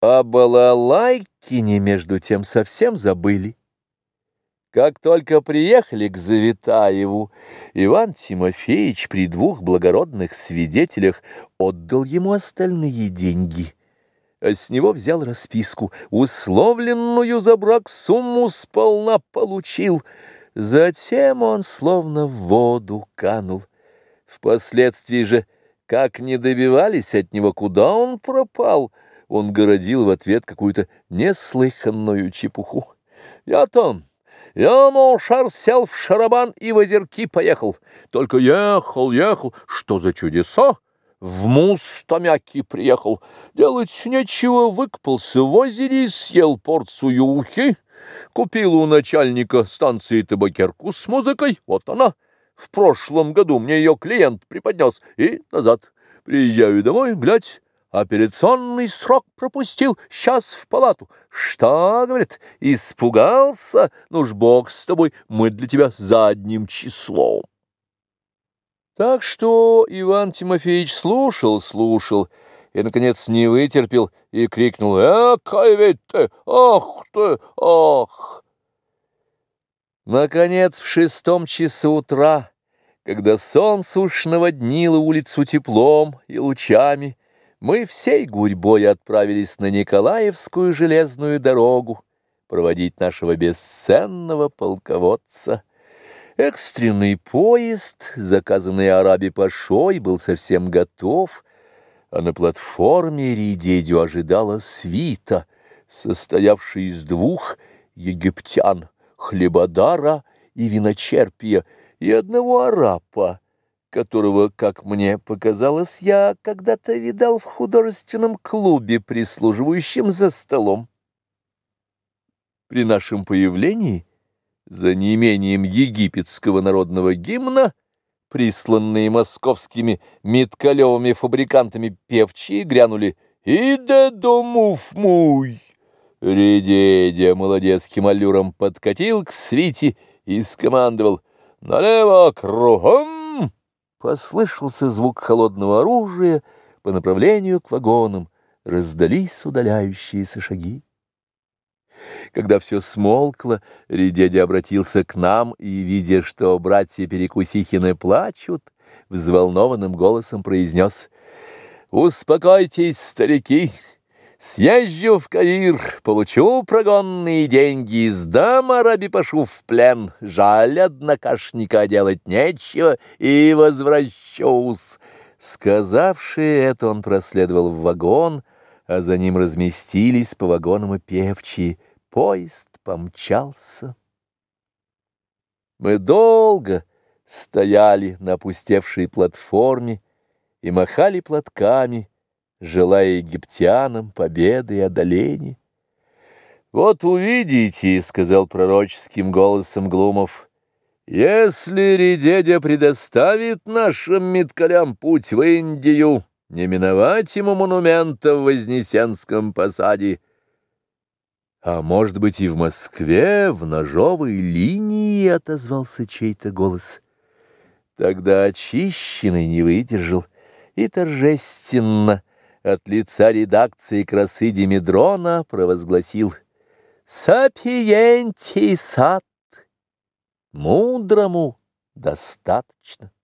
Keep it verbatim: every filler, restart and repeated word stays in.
А балалайкине между тем совсем забыли. Как только приехали к Завитаеву, Иван Тимофеевич при двух благородных свидетелях отдал ему остальные деньги, а с него взял расписку, условленную за брак сумму сполна получил. Затем он словно в воду канул. Впоследствии же, как не добивались от него, куда он пропал, он городил в ответ какую-то неслыханную чепуху. «Я там, я, мол, шар сел в шарабан и в озерки поехал. Только ехал, ехал, что за чудеса? В Мустомяки приехал. Делать нечего, выкопался в озере и съел порцию ухи. Купил у начальника станции табакерку с музыкой, вот она. В прошлом году мне ее клиент преподнес, и назад. Приезжаю домой, глядь, операционный срок пропустил, сейчас в палату. Что, говорит, испугался? Ну ж, бог с тобой, мы для тебя задним числом. Так что Иван Тимофеевич слушал, слушал, и, наконец, не вытерпел и крикнул: «Экай ведь ты! Ах ты! Ах!» Наконец, в шестом часу утра, когда солнце уж наводнило улицу теплом и лучами, мы всей гурьбой отправились на Николаевскую железную дорогу проводить нашего бесценного полководца. Экстренный поезд, заказанный Араби-пашой, был совсем готов, а на платформе Ридедю ожидала свита, состоявшая из двух египтян, хлебодара и виночерпия, и одного арапа, которого, как мне показалось, я когда-то видал в художественном клубе, прислуживающем за столом. При нашем появлении, за неимением египетского народного гимна, присланные московскими Миткалевыми фабрикантами певчие грянули «Иде домув муй». Редедя молодецким аллюром подкатил к свите и скомандовал: «Налево кругом!» Послышался звук холодного оружия, по направлению к вагонам раздались удаляющиеся шаги. Когда все смолкло, Редедя обратился к нам и, видя, что братья Перекусихины плачут, взволнованным голосом произнес: «Успокойтесь, старики! Съезжу в Каир, получу прогонные деньги и сдам Араби-пашу в плен. Жаль, однокашника делать нечего, и возвращусь». Сказавши это, он проследовал в вагон, а за ним разместились по вагонам и певчие. Поезд помчался. Мы долго стояли на опустевшей платформе и махали платками, желая египтянам победы и одоления. «Вот увидите, — сказал пророческим голосом Глумов, — если Редедя предоставит нашим миткалям путь в Индию, не миновать ему монумента в Вознесенском посаде. А может быть, и в Москве, в ножовой линии, — отозвался чей-то голос. Тогда Очищенный не выдержал и торжественно от лица редакции «Красы Димедрона» провозгласил: «Сапиенти сат! Мудрому достаточно».